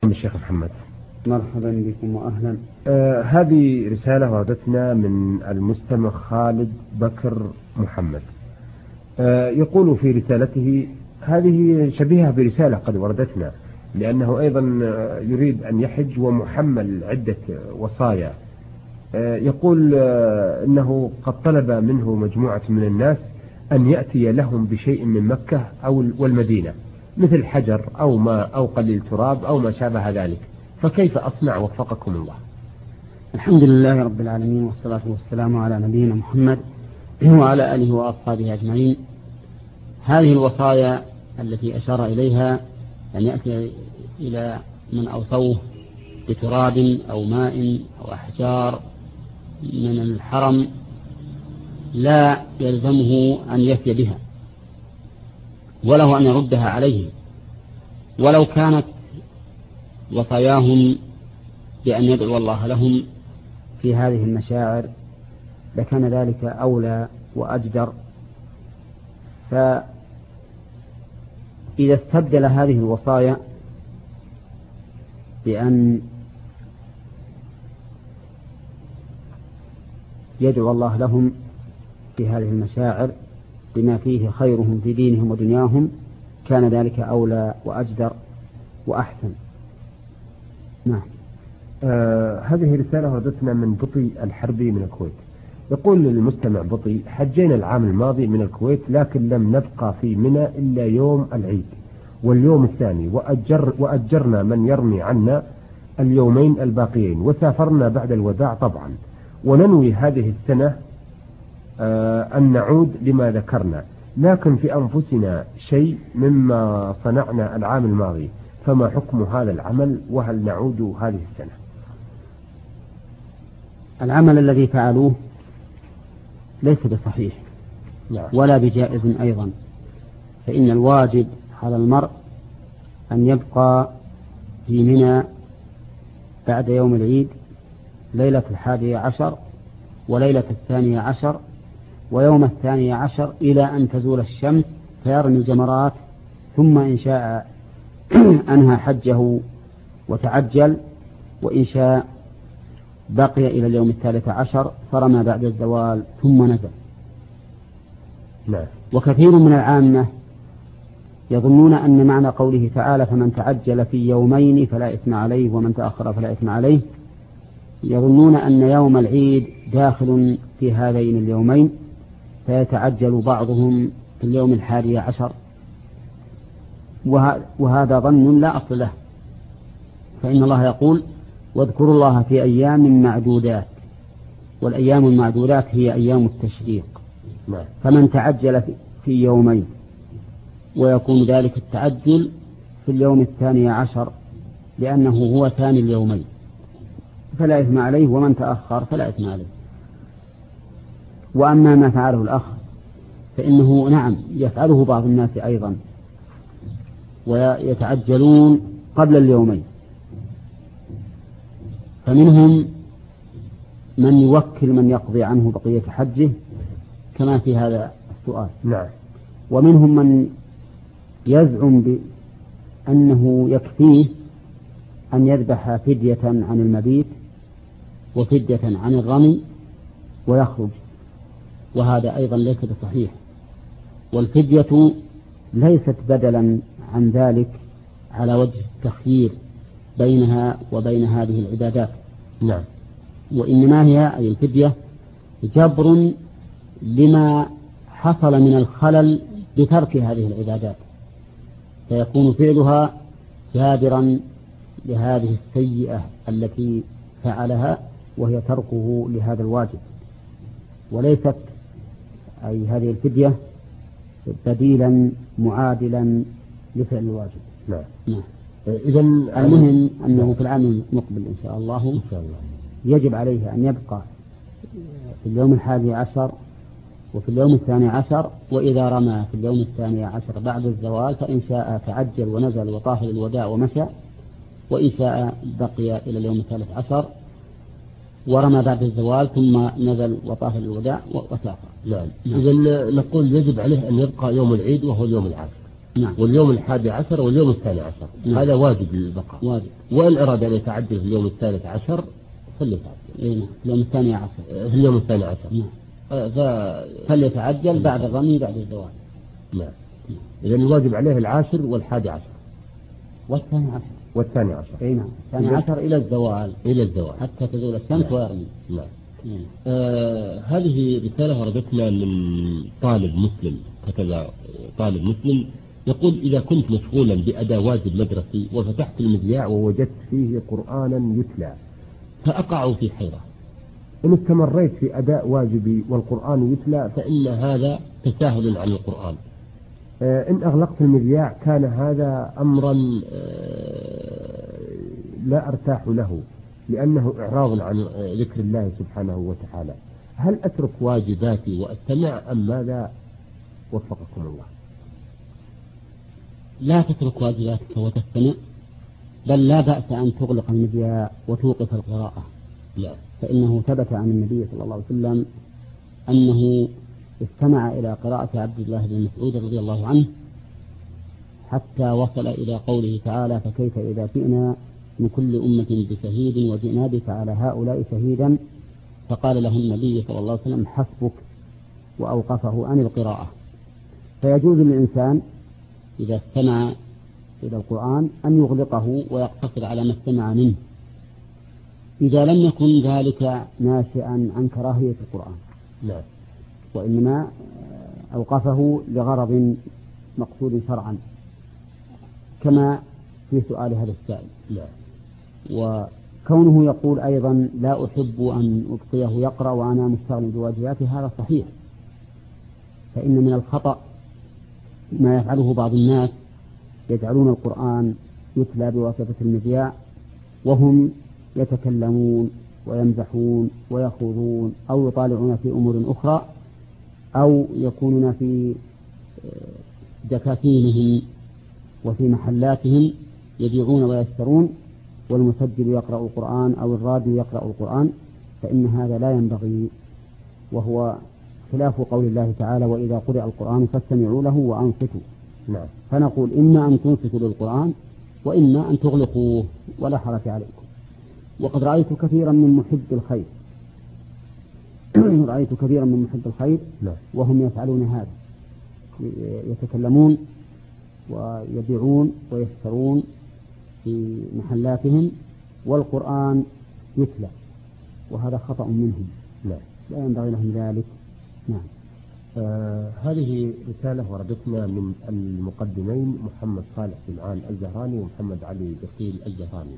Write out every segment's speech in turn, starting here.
الشيخ محمد. مرحبا بكم وأهلا. هذه رسالة وردتنا من المستمع خالد بكر محمد. يقول في رسالته، هذه شبيهة برسالة قد وردتنا، لأنه أيضا يريد أن يحج ومحمل عدة وصايا. يقول إنه قد طلب منه مجموعة من الناس أن يأتي لهم بشيء من مكة أو والمدينة، مثل حجر أو ماء أو قليل تراب أو ما شابه ذلك، فكيف أصنع وفقكم الله؟ الحمد لله رب العالمين، والصلاة والسلام على نبينا محمد وعلى آله وأصحابه أجمعين. هذه الوصايا التي أشار إليها أن يأتي إلى من أوصوه بتراب أو ماء أو أحجار من الحرم لا يلزمه أن يفي بها، وله أن يردها عليه، ولو كانت وصاياهم بأن يدعو الله لهم في هذه المشاعر لكان ذلك أولى وأجدر. فإذا استبدل هذه الوصايا بأن يدعو الله لهم في هذه المشاعر بما فيه خيرهم في دينهم ودنياهم كان ذلك أولى وأجدر وأحسن. نعم. هذه رسالة وردتنا من بطي الحربي من الكويت. يقول المستمع بطي: حجينا العام الماضي من الكويت، لكن لم نبقى في منى إلا يوم العيد واليوم الثاني، وأجرنا من يرمي عنا اليومين الباقيين، وسافرنا بعد الوداع طبعا، وننوي هذه السنة أن نعود لما ذكرنا، لكن في أنفسنا شيء مما صنعنا العام الماضي، فما حكم هذا العمل، وهل نعود هذه السنة؟ العمل الذي فعلوه ليس بصحيح ولا بجائز أيضا، فإن الواجب على المرء أن يبقى في منى بعد يوم العيد ليلة 11 وليلة 12 ويوم 12 إلى أن تزول الشمس فيرمي الجمرات، ثم إن شاء أنهى حجه وتعجل، وإن شاء بقي إلى اليوم 13 فرمى بعد الزوال ثم نزل. وكثير من العامة يظنون أن معنى قوله تعالى: فمن تعجل في يومين فلا إثم عليه ومن تأخر فلا إثم عليه، يظنون أن يوم العيد داخل في هذين اليومين، فيتعجل بعضهم في اليوم 11، وهذا ظن لا أصل له، فإن الله يقول: واذكروا الله في أيام معدودات، والأيام المعدودات هي أيام التشريق. فمن تعجل في يومين، ويكون ذلك التعجل في اليوم 12 لأنه هو ثاني اليومين، فلا إثم عليه، ومن تأخر فلا إثم عليه. وأما ما فعله الأخ فإنه نعم يفعله بعض الناس أيضا، ويتعجلون قبل اليومين، فمنهم من يوكل من يقضي عنه بقية حجه كما في هذا السؤال. ومنهم من يزعم بأنه يكفيه أن يذبح فدية عن المبيت وفدية عن الرمي ويخرج، وهذا أيضا ليس بصحيح، والفدية ليست بدلا عن ذلك على وجه التخيير بينها وبين هذه العبادات. وإنما هي أي الفدية جبر لما حصل من الخلل بترك هذه العبادات، فيكون فعلها جابرا لهذه السيئة التي فعلها، وهي تركه لهذا الواجب، وليست أي هذه الفدية بديلا معادلا لفعل الواجب. إذن المهم أنه في العام المقبل إن شاء الله يجب عليه أن يبقى في اليوم 11 وفي اليوم 12، وإذا رمى في اليوم 12 بعد الزوال فإن شاء تعجل ونزل وطاف للوداع ومشى، وإن شاء بقي إلى اليوم 13 ورمى بعد الزوال ثم نزل وطاف للوداع وسافر. إذن نقول يجب عليه أن يبقى يوم العيد وهو اليوم العاشر. نعم. واليوم 11 واليوم 12. نعم. هذا واجب للبقاء. واجب. وإن أراد أن يتعجل في اليوم 13 فليتعجل. نعم. اليوم 12. في اليوم 12. نعم. فليتعجل بعد الرمي بعد الزوال. نعم. إذا الواجب عليه 10 و11 والثاني عشر. نعم. 12 إلى الزوال حتى تزول الشمس ويرمي. نعم. هذه رسالة وردتنا من طالب مسلم، كتب طالب مسلم يقول: إذا كنت مشغولا بأداء واجب مدرسي وفتحت المذياع ووجدت فيه قرآنا يتلى فأقع في حيرة، إن استمريت في أداء واجبي والقرآن يتلى فإن هذا تساهل عن القرآن. إن أغلقت المذياع كان هذا أمرا لا أرتاح له، لأنه إعراض عن ذكر الله سبحانه وتعالى. هل أترك واجباتي وأستمع أم ماذا؟ وفقكم الله. لا تترك واجباتك وتستمع، بل لا بأس أن تغلق المذياع وتوقف القراءة. لا. فإنه ثبت عن النبي صلى الله عليه وسلم أنه استمع إلى قراءة عبد الله بن مسعود رضي الله عنه حتى وصل إلى قوله تعالى: فكيف إذا جئنا من كل أمة بشهيد وجئنا بك على هؤلاء شهيدا، فقال له النبي صلى الله عليه وسلم: حسبك، وأوقفه عن القراءة. فيجوز للإنسان إذا استمع إلى القرآن أن يغلقه ويقتصر على ما استمع منه، إذا لم يكن ذلك ناشئا عن كراهية القرآن. لا. وإنما أوقفه لغرض مقصود شرعا، كما في سؤال هذا السائل. لا. وكونه يقول أيضا: لا أحب أن أبقيه يقرأ وأنا مشتغل بواجباته، هذا صحيح. فإن من الخطأ ما يفعله بعض الناس، يجعلون القرآن يتلى بواسطة المذياع وهم يتكلمون ويمزحون ويخوضون أو يطالعون في أمور أخرى، أو يكونون في دكاكينهم وفي محلاتهم يبيعون ويشترون، والمسجل يقرأ القرآن أو الراديو يقرأ القرآن، فإن هذا لا ينبغي، وهو خلاف قول الله تعالى: وإذا قرئ القرآن فاستمعوا له وأنصتوا. نعم. فنقول: إما أن تنصتوا للقرآن وإما أن تغلقوه، ولا حرج عليكم. وقد رأيت كثيرا من محب الخير وهم يفعلون هذا، يتكلمون ويبيعون ويشترون في محلاتهم والقرآن يتلى، وهذا خطأ منهم. لا ينبغي لهم ذلك. نعم. هذه رسالة وردتنا من المقدمين محمد صالح سمعان الزهراني ومحمد علي بخيل الزهراني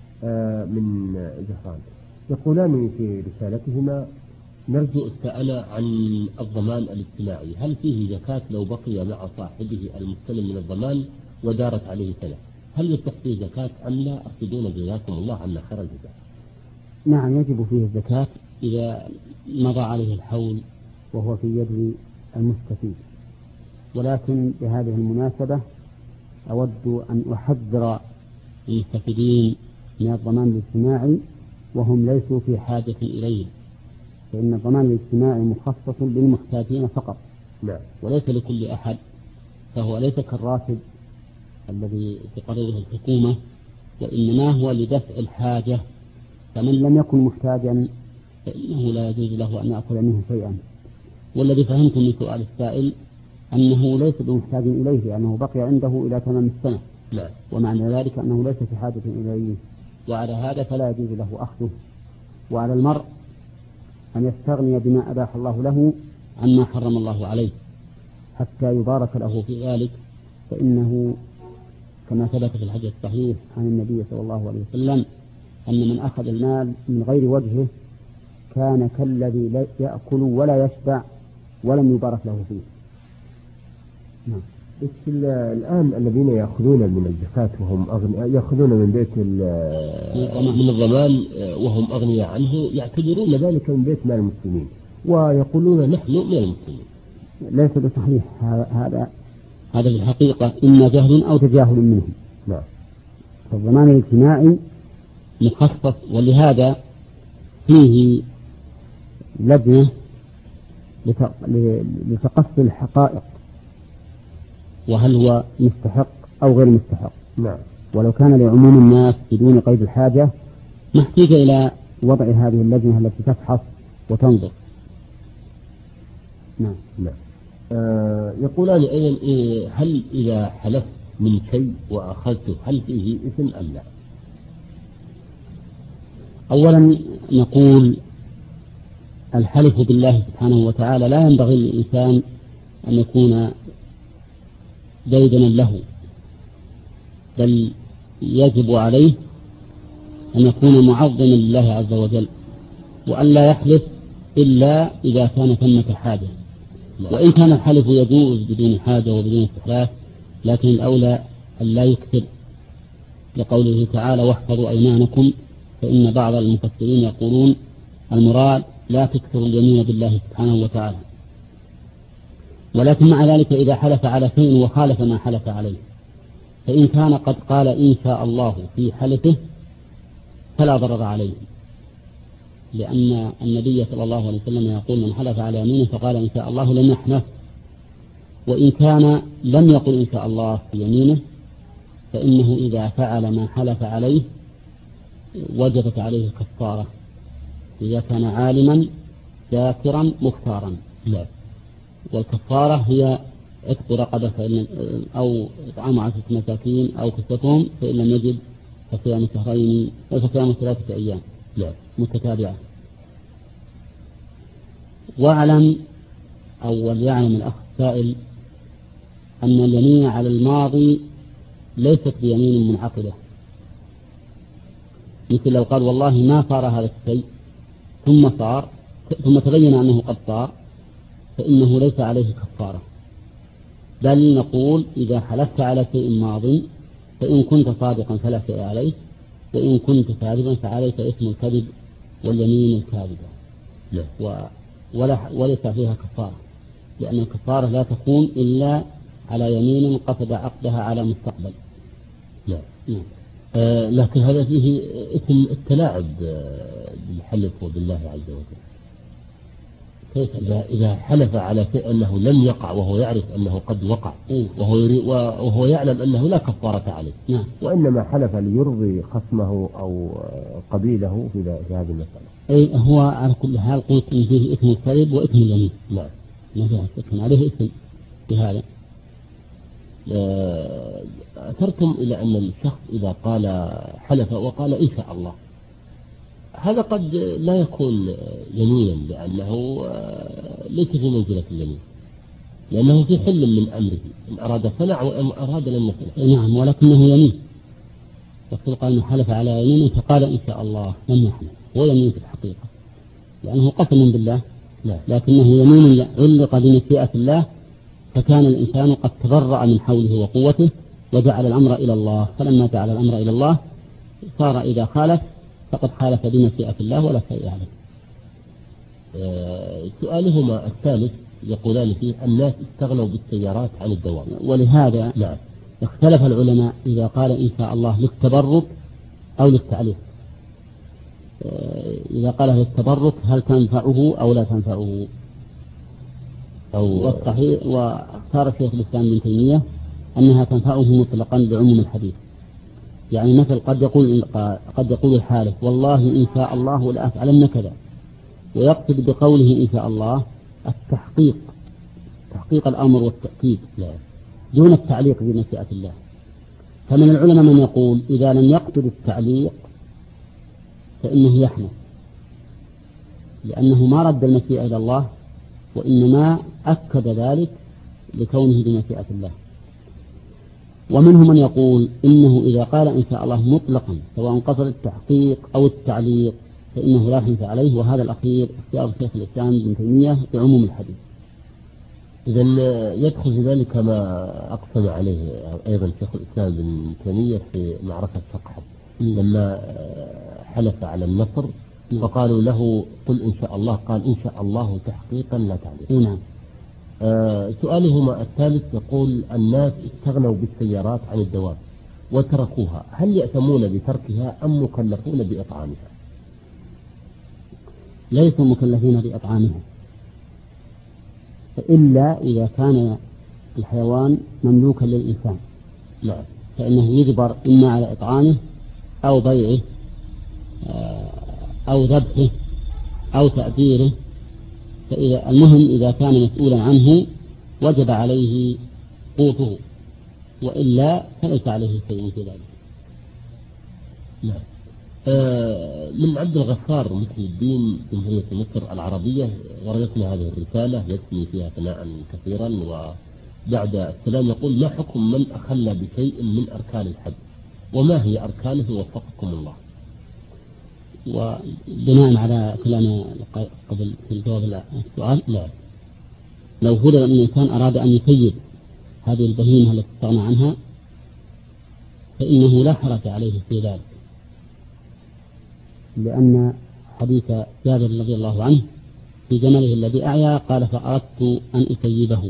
من زهران، يقولان في رسالتهما: نرجو السؤال عن الضمان الاجتماعي، هل فيه زكاة لو بقي مع صاحبه المستلم من الضمان ودارت عليه سنة، هل يصح فيه زكاة أم لا؟ أفيدونا جزاكم الله عنا خير الجزاء. نعم، يجب فيه الزكاة إذا مضى عليه الحول وهو في يد المستفيد. ولكن بهذه المناسبة أود أن أحذر المستفيدين من الضمان الاجتماعي وهم ليسوا في حاجة إليه، فإن الضمان الاجتماعي مخصص للمحتاجين فقط. لا. وليس لكل أحد، فهو ليس كالراتب الذي تقرره الحكومة، وإنما هو لدفع الحاجة، فمن لم يكن محتاجا فإنه لا يجوز له أن يأكل منه شيئا. والذي فهمت من سؤال السائل أنه ليس بمحتاج إليه لأنه بقي عنده إلى تمام السنة. لا. ومعنى ذلك أنه ليس في حاجة إليه، وعلى هذا فلا يجوز له أخذه. وعلى المرء أن يستغني بما أباح الله له عما حرم الله عليه حتى يبارك له في ذلك، فإنه كما ثبت في الحديث الصحيح عن النبي صلى الله عليه وسلم أن من أخذ المال من غير وجهه كان كالذي يأكل ولا يشبع ولم يبارك له فيه. نعم. الآن الذين يأخذون من الزكاة وهم يأخذون من بيت من الضمان وهم أغنياء عنه، يعتبرون ذلك من بيت مال المسلمين ويقولون نحن من المسلمين. ليس بصحيح هذا في الحقيقة إما جهل أو تجاهل منهم. نعم. فالضمان الاجتماعي مخصص، ولهذا فيه لجنة لتقصي الحقائق وهل هو مستحق أو غير مستحق. نعم. ولو كان لعموم الناس بدون قيد الحاجة ما احتاج إلى وضع هذه اللجنة التي تفحص وتنظر. نعم. نعم. يقولان أيضا هل إذا حلفت من شيء وأخذته هل فيه إثم أم لا؟ أولا نقول الحلف بالله سبحانه وتعالى لا ينبغي للإنسان أن يكون ديدنا له، بل يجب عليه أن يكون معظما لله عز وجل، وأن لا يحلف إلا إذا كان ثمة حاجة. وإن كان الحلف يجوز بدون حاجة وبدون استحلاف، لكن الأولى أن لا يكثر، لقوله تعالى واحفظوا أيمانكم، فإن بعض المفسرين يقولون المراد لا تكثر اليمين بالله سبحانه وتعالى. ولكن مع ذلك إذا حلف على شيء وخالف ما حلف عليه، فإن كان قد قال إن شاء الله في حلفه فلا ضرر عليه، لأن النبي صلى الله عليه وسلم يقول من حلف على يمينه فقال إن شاء الله لم يحنث. وإن كان لم يقل إن شاء الله في يمينه فإنه إذا فعل ما حلف عليه وجبت عليه الكفارة إذا كان عالما ذاكرا مختارا. لا. والكفارة هي عتق رقبة أو إطعام 10 مساكين أو كسوتهم، فإن لم يجد فصيام شهرين فصيام 3 أيام متتابعة. واعلم أو وليعلم الأخ السائل أن اليمين على الماضي ليست بيمين منعقدة، مثل لو قال والله ما صار هذا الشيء ثم صار ثم تبين أنه قد صار فإنه ليس عليه كفارة، بل نقول إذا حلفت على شيء ماض فإن كنت صادقا فلا شيء عليك، وإن كنت كاذبا فعليك اسم الكذب واليمين الكاذبة. وليس فيها كفارة، لأن الكفارة لا تكون إلا على يمين قصد عقدها على مستقبل. لا. لكن هذا فيه اسم التلاعب بالحلف وبالله عز وجل. كيف إذا حلف على شيء أنه لم يقع وهو يعرف أنه قد وقع وهو يعلم أنه لا كفارة عليه. نعم. وإنما حلف ليرضي خصمه أو قبيله في هذه المسألة. أي هو على كل حال قلت إن فيه اسم الكذب واسم اليمين. نعم. ما فيها اسم عليه اسم بهذا. أثرتم إلى أن الشخص إذا قال حلف وقال إن شاء الله، هذا قد لا يكون يمينا لأنه ليس في منزلة اليمين، لأنه في حل من أمره، إن أراد صنع وإن أراد لم يصنع. نعم، ولكنه يمين. وقد قال إنه حلف على يمين فقال إن شاء الله لم يحلف، هو يمين في الحقيقة لأنه قسم بالله. لا. لكنه يمين علق بمشيئة الله، فكان الإنسان قد تبرأ من حوله وقوته وجعل الأمر إلى الله، فلما جعل الأمر إلى الله صار إذا خالف فقد خالف بمشيئة الله ولا شيء عليه. سؤالهما الثالث يقولان فيه الناس استغنوا بالسيارات عن الدوام، ولهذا اختلف العلماء إذا قال إن شاء الله للتبرك أو للتعليق. إذا قال للتبرك هل تنفعه أو لا تنفعه؟ والصحيح واختار شيخ الإسلام ابن تيمية أنها تنفعه مطلقا بعموم الحديث. يعني مثل قد يقول الحالف والله إن شاء الله لأفعلن كذا، ويقصد بقوله إن شاء الله التحقيق، تحقيق الأمر والتأكيد دون التعليق بمشيئة الله. فمن العلماء من يقول إذا لم يقصد التعليق فإنه يحنث، لأنه ما رد المشيئة إلى الله وإنما أكد ذلك لكونه بمشيئة الله. ومنهم من يقول إنه إذا قال إن شاء الله مطلقا سواء قصد التحقيق أو التعليق فإنه لا حنث عليه، وهذا الأخير اختيار شيخ الإسلام ابن تيمية بعموم الحديث. إذن يدخل في ذلك ما أقسم عليه أيضا شيخ الإسلام ابن تيمية في معركة فقح لما حلف على النصر فقالوا له قل إن شاء الله، قال إن شاء الله تحقيقا لا تعليقا. نعم. سؤالهما الثالث يقول الناس استغنوا بالسيارات عن الدواب وتركوها، هل يأثمون بتركها أم مكلفون بإطعامها؟ ليسوا مكلفين بإطعامها إلا إذا كان الحيوان مملوكا للإنسان نعم، فإنه يجبر إما على إطعامه أو بيعه أو ذبحه أو تأثيره. فإذا المهم إذا كان مسؤولا عنه وجب عليه قوته، وإلا فليس عليه شيء في ذلك. نعم. من عبد الغفار محي الدين جمهورية مصر العربية وردتنا هذه الرسالة يثني فيها ثناء كثيرا، وبعد السلام يقول: ما حكم من أخل بشيء من أركان الحج، وما هي أركانه وفقكم الله؟ وبناء على كلام قبل في الجواب السؤال، لا، لو فرض أن الإنسان أراد أن يسيد هذه البهيمة التي استغنى عنها فإنه لا حرج عليه في ذلك، لأن حديث جابر رضي الله عنه في جمله الذي أعيا قال: فأردت أن أسيبه.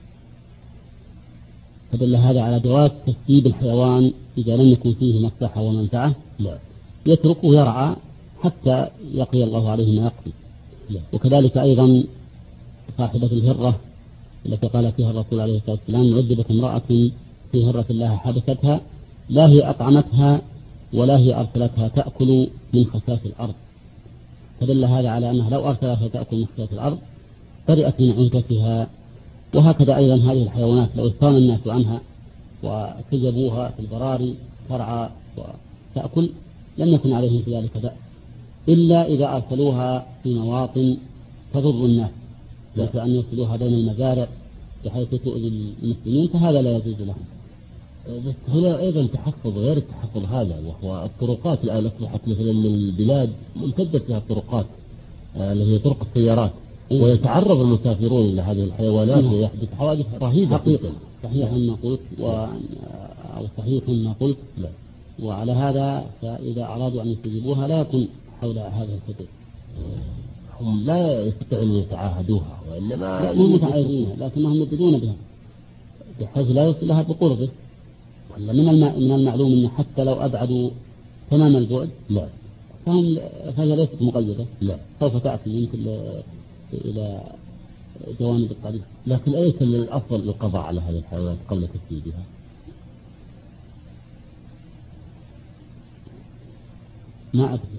فدل هذا على جواز تسييب الحيوان إذا لم يكن فيه مصلحة ومنفعة، يتركه يرعى حتى يقضي الله عليه ما يقضي. وكذلك أيضا صاحبة الهرة التي قال فيها الرسول عليه الصلاة والسلام: عذبت امرأة في هرة الله حبستها، لا هي أطعمتها ولا هي أرسلتها تأكل من خساس الأرض. فدل هذا على أنها لو أرسلتها تأكل من خساس الأرض برئت من عنفتها. وهكذا أيضا هذه الحيوانات لو استغنى الناس عنها وسجبوها في البراري ترعى وتأكل لم يكن عليهم في ذلك بأس، إلا إذا أرسلوها في مواطن تضر الناس، مثل أن يرسلوها بين المزارع بحيث تؤذي المسلمين، فهذا لا يجوز لهم. بس هنا أيضا تحفظ غير التحفظ هذا، وهو الطرقات الآن أصبحت مثلا من البلاد ممتدة فيها الطرقات اللي هي طرق السيارات، ويتعرض المسافرون إلى هذه الحيوانات ويحدث حوادث رهيبة. صحيح ما قلت أو صحيح ما قلت، وعلى هذا فإذا أرادوا أن يستجيبوها لا يكون حول هذا الحدود. هم لا يستطيعون أن يتعاهدوها، وإنما هم متعاهدونها لكنهم يبدون بها بحيث لا يصل لها بقربه. ولا من المعلوم أن حتى لو أبعدوا تمام البعد فهي ليست مقيدة، سوف تأتي يمكن إلى جوانب الطريق. لكن أليس من الأفضل القضاء على هذه الحيوانات قبل تسييدها؟ ما أدري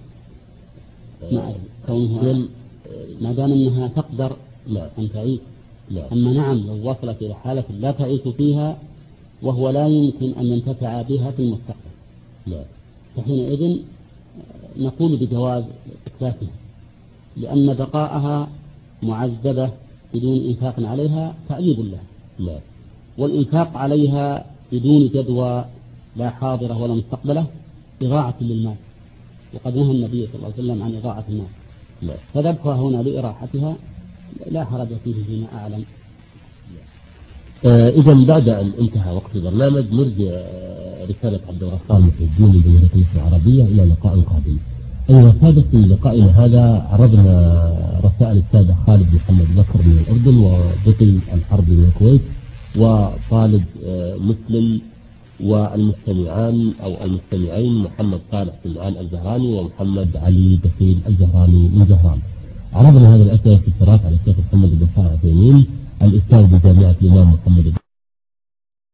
كونها ما دام أنها تقدر أن تعيش. أما نعم لو وصلت إلى حالة لا تعيش فيها وهو لا يمكن أن ينتفع بها في المستقبل، فحينئذ نقول بجواز إتلافها، لأن بقاءها معذبة بدون إنفاق عليها تعذيب لها، والإنفاق عليها بدون جدوى لا حاضرة ولا مستقبلة إضاعة للمال، وقد نهى النبي صلى الله عليه وسلم عن إضاعة المال. فذبحها هنا لإراحتها لا حرج فيه فيما أعلم. إذا بعد أن انتهى وقت البرنامج نرجع رسالة عبد الغفار محي الدين من جمهورية مصر العربية إلى لقاء قادم. أيها السادة، في لقائنا هذا عرضنا رسائل السادة خالد محمد بكر من الأردن وبطل الحرب من الكويت وطالب مسلم، والمستمعان أو المستمعين محمد صالح سمعان الزهراني ومحمد علي بخيل الزهراني من زهران. عرضنا هذه الأسئلة في التراث على الشيخ محمد بن صالح عثيمين الأستاذ بجامعة الإمام محمد